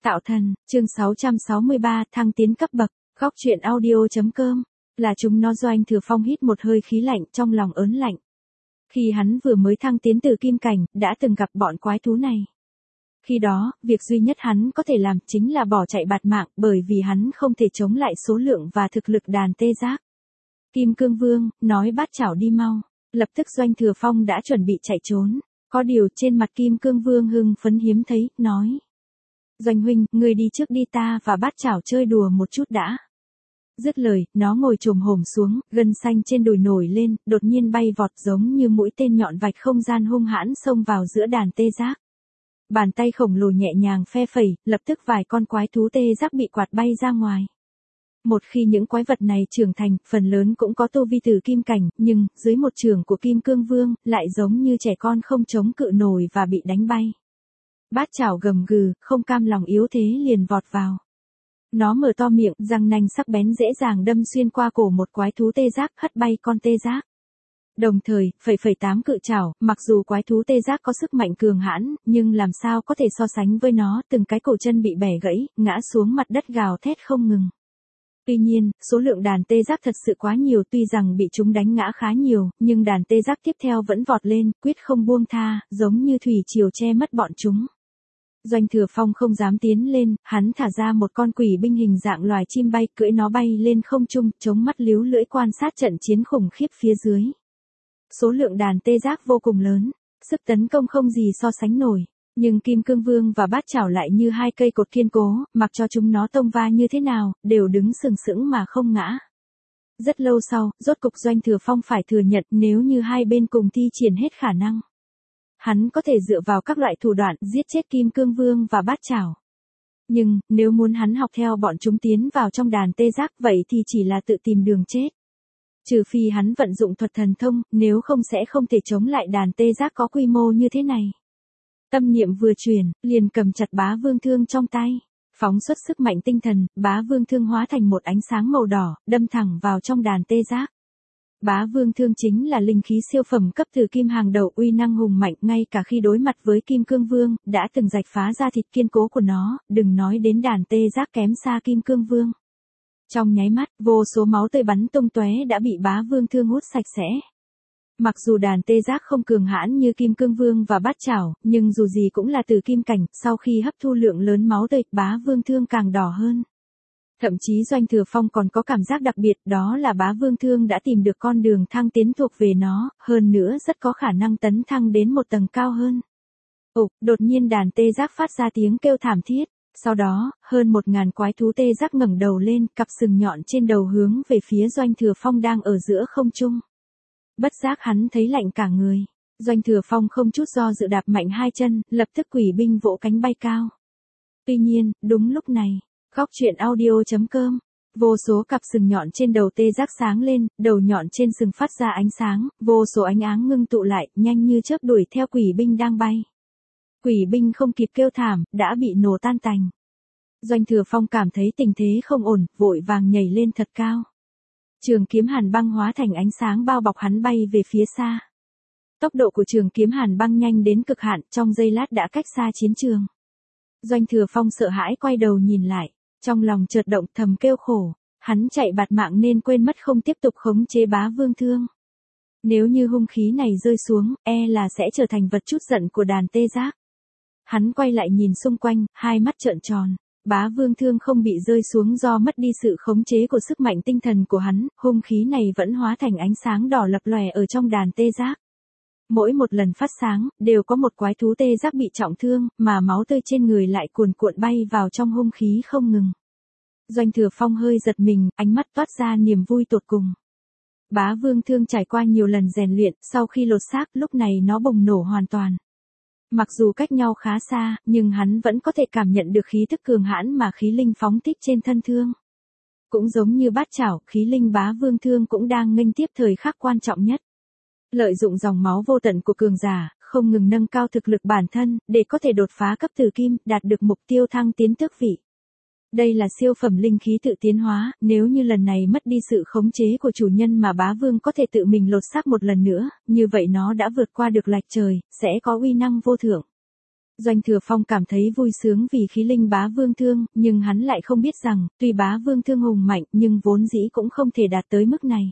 Tạo thần, chương 663, thăng tiến cấp bậc, góc truyện audio.com, là chúng nó. Doanh Thừa Phong hít một hơi khí lạnh, trong lòng ớn lạnh. Khi hắn vừa mới thăng tiến từ kim cảnh, đã từng gặp bọn quái thú này. Khi đó, việc duy nhất hắn có thể làm chính là bỏ chạy bạt mạng, bởi vì hắn không thể chống lại số lượng và thực lực đàn tê giác. Kim Cương Vương, nói Bát Chảo đi mau. Lập tức Doanh Thừa Phong đã chuẩn bị chạy trốn. Có điều trên mặt Kim Cương Vương hưng phấn hiếm thấy, nói. Doanh huynh, người đi trước đi, ta và Bát Chảo chơi đùa một chút đã. Dứt lời, nó ngồi chồm hổm xuống, gân xanh trên đùi nổi lên, đột nhiên bay vọt giống như mũi tên nhọn vạch không gian hung hãn xông vào giữa đàn tê giác. Bàn tay khổng lồ nhẹ nhàng phe phẩy, lập tức vài con quái thú tê giác bị quạt bay ra ngoài. Một khi những quái vật này trưởng thành, phần lớn cũng có tu vi từ kim cảnh, nhưng, dưới một chưởng của Kim Cương Vương, lại giống như trẻ con không chống cự nổi và bị đánh bay. Bát Chảo gầm gừ, không cam lòng yếu thế liền vọt vào. Nó mở to miệng, răng nanh sắc bén dễ dàng đâm xuyên qua cổ một quái thú tê giác, hất bay con tê giác. Đồng thời, phẩy 8 cự chảo, mặc dù quái thú tê giác có sức mạnh cường hãn, nhưng làm sao có thể so sánh với nó, từng cái cổ chân bị bẻ gãy, ngã xuống mặt đất gào thét không ngừng. Tuy nhiên, số lượng đàn tê giác thật sự quá nhiều, tuy rằng bị chúng đánh ngã khá nhiều, nhưng đàn tê giác tiếp theo vẫn vọt lên, quyết không buông tha, giống như thủy triều che mất bọn chúng. Doanh Thừa Phong không dám tiến lên, hắn thả ra một con quỷ binh hình dạng loài chim bay, cưỡi nó bay lên không trung, chống mắt líu lưỡi quan sát trận chiến khủng khiếp phía dưới. Số lượng đàn tê giác vô cùng lớn, sức tấn công không gì so sánh nổi, nhưng Kim Cương Vương và Bát Chảo lại như hai cây cột kiên cố, mặc cho chúng nó tông va như thế nào, đều đứng sừng sững mà không ngã. Rất lâu sau, rốt cục Doanh Thừa Phong phải thừa nhận, nếu như hai bên cùng thi triển hết khả năng, hắn có thể dựa vào các loại thủ đoạn giết chết Kim Cương Vương và Bát Chảo. Nhưng, nếu muốn hắn học theo bọn chúng tiến vào trong đàn tê giác, vậy thì chỉ là tự tìm đường chết. Trừ phi hắn vận dụng thuật thần thông, nếu không sẽ không thể chống lại đàn tê giác có quy mô như thế này. Tâm niệm vừa chuyển, liền cầm chặt Bá Vương Thương trong tay. Phóng xuất sức mạnh tinh thần, Bá Vương Thương hóa thành một ánh sáng màu đỏ, đâm thẳng vào trong đàn tê giác. Bá Vương Thương chính là linh khí siêu phẩm cấp từ kim hàng đầu, uy năng hùng mạnh, ngay cả khi đối mặt với Kim Cương Vương, đã từng rạch phá da thịt kiên cố của nó, đừng nói đến đàn tê giác kém xa Kim Cương Vương. Trong nháy mắt, vô số máu tươi bắn tung tóe đã bị Bá Vương Thương hút sạch sẽ. Mặc dù đàn tê giác không cường hãn như Kim Cương Vương và Bát Chảo, nhưng dù gì cũng là từ kim cảnh, sau khi hấp thu lượng lớn máu tươi, Bá Vương Thương càng đỏ hơn. Thậm chí Doanh Thừa Phong còn có cảm giác đặc biệt, đó là Bá Vương Thương đã tìm được con đường thăng tiến thuộc về nó, hơn nữa rất có khả năng tấn thăng đến một tầng cao hơn. Đột nhiên đàn tê giác phát ra tiếng kêu thảm thiết. Sau đó, hơn 1000 quái thú tê giác ngẩng đầu lên, cặp sừng nhọn trên đầu hướng về phía Doanh Thừa Phong đang ở giữa không trung. Bất giác hắn thấy lạnh cả người. Doanh Thừa Phong không chút do dự đạp mạnh hai chân, lập tức quỷ binh vỗ cánh bay cao. Tuy nhiên, đúng lúc này, góc truyện audio.com, vô số cặp sừng nhọn trên đầu tê giác sáng lên, đầu nhọn trên sừng phát ra ánh sáng, vô số ánh áng ngưng tụ lại, nhanh như chớp đuổi theo quỷ binh đang bay. Quỷ binh không kịp kêu thảm, đã bị nổ tan tành. Doanh Thừa Phong cảm thấy tình thế không ổn, vội vàng nhảy lên thật cao. Trường kiếm hàn băng hóa thành ánh sáng bao bọc hắn bay về phía xa. Tốc độ của trường kiếm hàn băng nhanh đến cực hạn, trong giây lát đã cách xa chiến trường. Doanh Thừa Phong sợ hãi quay đầu nhìn lại, trong lòng chợt động, thầm kêu khổ, hắn chạy bạt mạng nên quên mất không tiếp tục khống chế Bá Vương Thương. Nếu như hung khí này rơi xuống, là sẽ trở thành vật trút giận của đàn tê giác. Hắn quay lại nhìn xung quanh, hai mắt trợn tròn. Bá Vương Thương không bị rơi xuống do mất đi sự khống chế của sức mạnh tinh thần của hắn, hung khí này vẫn hóa thành ánh sáng đỏ lập lòe ở trong đàn tê giác. Mỗi một lần phát sáng, đều có một quái thú tê giác bị trọng thương, mà máu tươi trên người lại cuồn cuộn bay vào trong hung khí không ngừng. Doanh Thừa Phong hơi giật mình, ánh mắt toát ra niềm vui tột cùng. Bá Vương Thương trải qua nhiều lần rèn luyện, sau khi lột xác, lúc này nó bùng nổ hoàn toàn. Mặc dù cách nhau khá xa, nhưng hắn vẫn có thể cảm nhận được khí tức cường hãn mà khí linh phóng thích trên thân thương. Cũng giống như Bát Chảo, khí linh Bá Vương Thương cũng đang nghênh tiếp thời khắc quan trọng nhất. Lợi dụng dòng máu vô tận của cường giả, không ngừng nâng cao thực lực bản thân, để có thể đột phá cấp từ kim, đạt được mục tiêu thăng tiến tước vị. Đây là siêu phẩm linh khí tự tiến hóa, nếu như lần này mất đi sự khống chế của chủ nhân mà Bá Vương có thể tự mình lột xác một lần nữa, như vậy nó đã vượt qua được lạch trời, sẽ có uy năng vô thượng. Doanh Thừa Phong cảm thấy vui sướng vì khí linh bá vương thương, nhưng hắn lại không biết rằng, tuy bá vương thương hùng mạnh nhưng vốn dĩ cũng không thể đạt tới mức này.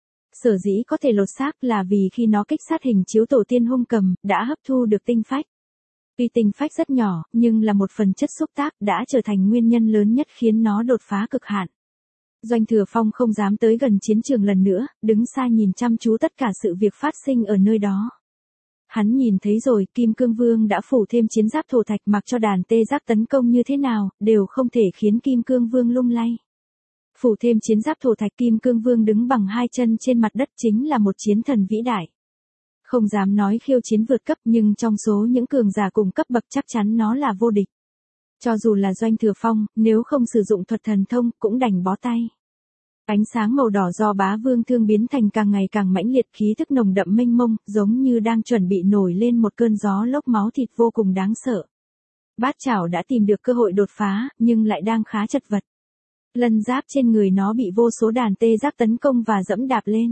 Sở dĩ có thể lột xác là vì khi nó kích sát hình chiếu tổ tiên hung cầm, đã hấp thu được tinh phách. Tuy tinh phách rất nhỏ, nhưng là một phần chất xúc tác đã trở thành nguyên nhân lớn nhất khiến nó đột phá cực hạn. Doanh Thừa Phong không dám tới gần chiến trường lần nữa, đứng xa nhìn chăm chú tất cả sự việc phát sinh ở nơi đó. Hắn nhìn thấy rồi, Kim Cương Vương đã phủ thêm chiến giáp thổ thạch, mặc cho đàn tê giác tấn công như thế nào, đều không thể khiến Kim Cương Vương lung lay. Phủ thêm chiến giáp thổ thạch, Kim Cương Vương đứng bằng hai chân trên mặt đất chính là một chiến thần vĩ đại. Không dám nói khiêu chiến vượt cấp, nhưng trong số những cường giả cùng cấp bậc chắc chắn nó là vô địch. Cho dù là Doanh Thừa Phong, nếu không sử dụng thuật thần thông, cũng đành bó tay. Ánh sáng màu đỏ do bá vương thương biến thành càng ngày càng mãnh liệt, khí thức nồng đậm mênh mông, giống như đang chuẩn bị nổi lên một cơn gió lốc máu thịt vô cùng đáng sợ. Bát Chảo đã tìm được cơ hội đột phá, nhưng lại đang khá chật vật. Lân giáp trên người nó bị vô số đàn tê giác tấn công và dẫm đạp lên.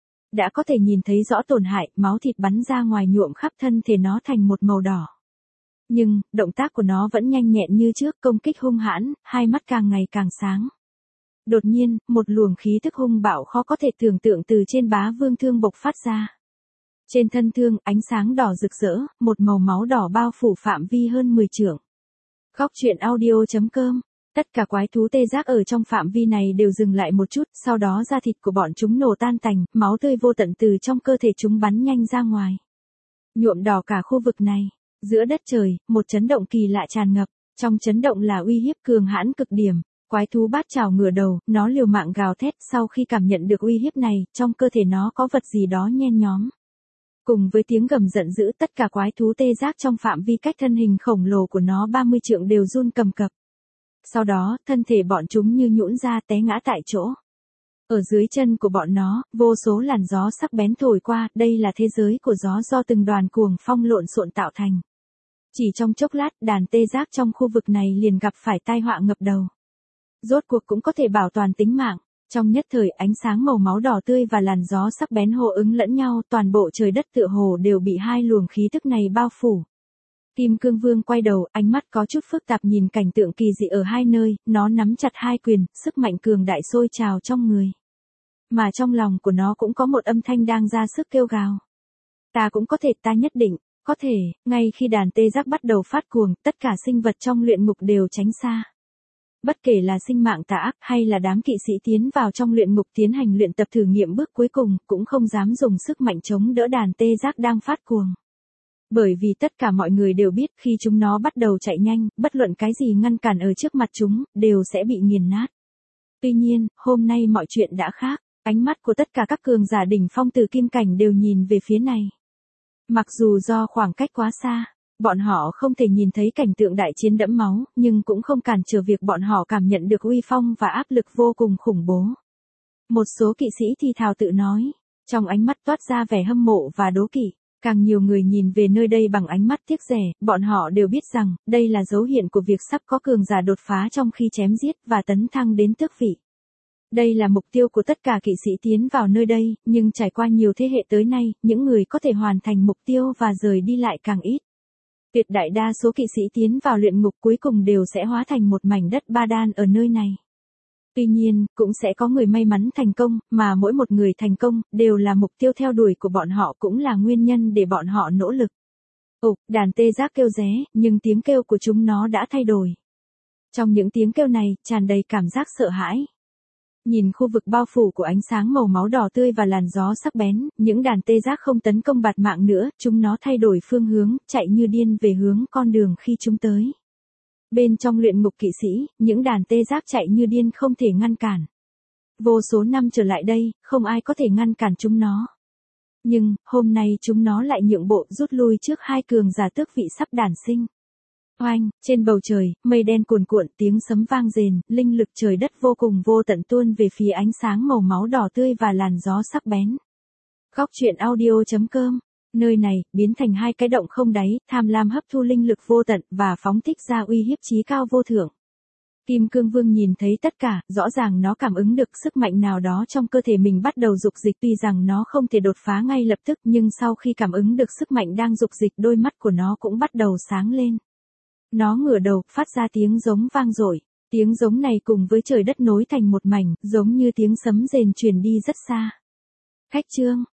Đã có thể nhìn thấy rõ tổn hại, máu thịt bắn ra ngoài nhuộm khắp thân thể nó thành một màu đỏ. Nhưng, động tác của nó vẫn nhanh nhẹn như trước, công kích hung hãn, hai mắt càng ngày càng sáng. Đột nhiên, một luồng khí thức hung bạo khó có thể tưởng tượng từ trên bá vương thương bộc phát ra. Trên thân thương, ánh sáng đỏ rực rỡ, một màu máu đỏ bao phủ phạm vi hơn 10 trượng. Góc truyện audio.com. Tất cả quái thú tê giác ở trong phạm vi này đều dừng lại một chút, sau đó da thịt của bọn chúng nổ tan tành, máu tươi vô tận từ trong cơ thể chúng bắn nhanh ra ngoài. Nhuộm đỏ cả khu vực này. Giữa đất trời, một chấn động kỳ lạ tràn ngập, trong chấn động là uy hiếp cường hãn cực điểm. Quái thú Bát Chảo ngửa đầu, nó liều mạng gào thét, sau khi cảm nhận được uy hiếp này, trong cơ thể nó có vật gì đó nhen nhóm. Cùng với tiếng gầm giận dữ, tất cả quái thú tê giác trong phạm vi cách thân hình khổng lồ của nó 30 trượng đều run cầm cập. Sau đó, thân thể bọn chúng như nhũn ra té ngã tại chỗ. Ở dưới chân của bọn nó, vô số làn gió sắc bén thổi qua, đây là thế giới của gió do từng đoàn cuồng phong lộn xộn tạo thành. Chỉ trong chốc lát, đàn tê giác trong khu vực này liền gặp phải tai họa ngập đầu. Rốt cuộc cũng có thể bảo toàn tính mạng. Trong nhất thời, ánh sáng màu máu đỏ tươi và làn gió sắc bén hô ứng lẫn nhau, toàn bộ trời đất tựa hồ đều bị hai luồng khí tức này bao phủ. Kim Cương Vương quay đầu, ánh mắt có chút phức tạp nhìn cảnh tượng kỳ dị ở hai nơi, nó nắm chặt hai quyền, sức mạnh cường đại sôi trào trong người. Mà trong lòng của nó cũng có một âm thanh đang ra sức kêu gào. Ta cũng có thể, ta nhất định, có thể. Ngay khi đàn tê giác bắt đầu phát cuồng, tất cả sinh vật trong luyện ngục đều tránh xa. Bất kể là sinh mạng tà ác hay là đám kỵ sĩ tiến vào trong luyện ngục tiến hành luyện tập thử nghiệm bước cuối cùng, cũng không dám dùng sức mạnh chống đỡ đàn tê giác đang phát cuồng. Bởi vì tất cả mọi người đều biết khi chúng nó bắt đầu chạy nhanh, bất luận cái gì ngăn cản ở trước mặt chúng, đều sẽ bị nghiền nát. Tuy nhiên, hôm nay mọi chuyện đã khác, ánh mắt của tất cả các cường giả đỉnh phong từ kim cảnh đều nhìn về phía này. Mặc dù do khoảng cách quá xa, bọn họ không thể nhìn thấy cảnh tượng đại chiến đẫm máu, nhưng cũng không cản trở việc bọn họ cảm nhận được uy phong và áp lực vô cùng khủng bố. Một số kỵ sĩ thì thào tự nói, trong ánh mắt toát ra vẻ hâm mộ và đố kỵ. Càng nhiều người nhìn về nơi đây bằng ánh mắt tiếc rẻ, bọn họ đều biết rằng, đây là dấu hiệu của việc sắp có cường giả đột phá trong khi chém giết và tấn thăng đến tước vị. Đây là mục tiêu của tất cả kỵ sĩ tiến vào nơi đây, nhưng trải qua nhiều thế hệ tới nay, những người có thể hoàn thành mục tiêu và rời đi lại càng ít. Tuyệt đại đa số kỵ sĩ tiến vào luyện ngục cuối cùng đều sẽ hóa thành một mảnh đất ba đan ở nơi này. Tuy nhiên, cũng sẽ có người may mắn thành công, mà mỗi một người thành công, đều là mục tiêu theo đuổi của bọn họ, cũng là nguyên nhân để bọn họ nỗ lực. Đàn tê giác kêu ré, nhưng tiếng kêu của chúng nó đã thay đổi. Trong những tiếng kêu này, tràn đầy cảm giác sợ hãi. Nhìn khu vực bao phủ của ánh sáng màu máu đỏ tươi và làn gió sắc bén, những đàn tê giác không tấn công bạt mạng nữa, chúng nó thay đổi phương hướng, chạy như điên về hướng con đường khi chúng tới. Bên trong luyện ngục kỵ sĩ, những đàn tê giác chạy như điên không thể ngăn cản. Vô số năm trở lại đây, không ai có thể ngăn cản chúng nó. Nhưng, hôm nay chúng nó lại nhượng bộ rút lui trước hai cường giả tước vị sắp đản sinh. Oanh, trên bầu trời, mây đen cuồn cuộn, tiếng sấm vang rền, linh lực trời đất vô cùng vô tận tuôn về phía ánh sáng màu máu đỏ tươi và làn gió sắc bén. Góc truyện audio.com. Nơi này, biến thành hai cái động không đáy, tham lam hấp thu linh lực vô tận và phóng thích ra uy hiếp chí cao vô thượng. Kim Cương Vương nhìn thấy tất cả, rõ ràng nó cảm ứng được sức mạnh nào đó trong cơ thể mình bắt đầu dục dịch, tuy rằng nó không thể đột phá ngay lập tức nhưng sau khi cảm ứng được sức mạnh đang dục dịch đôi mắt của nó cũng bắt đầu sáng lên. Nó ngửa đầu, phát ra tiếng giống vang dội. Tiếng giống này cùng với trời đất nối thành một mảnh, giống như tiếng sấm rền truyền đi rất xa. Khách trương,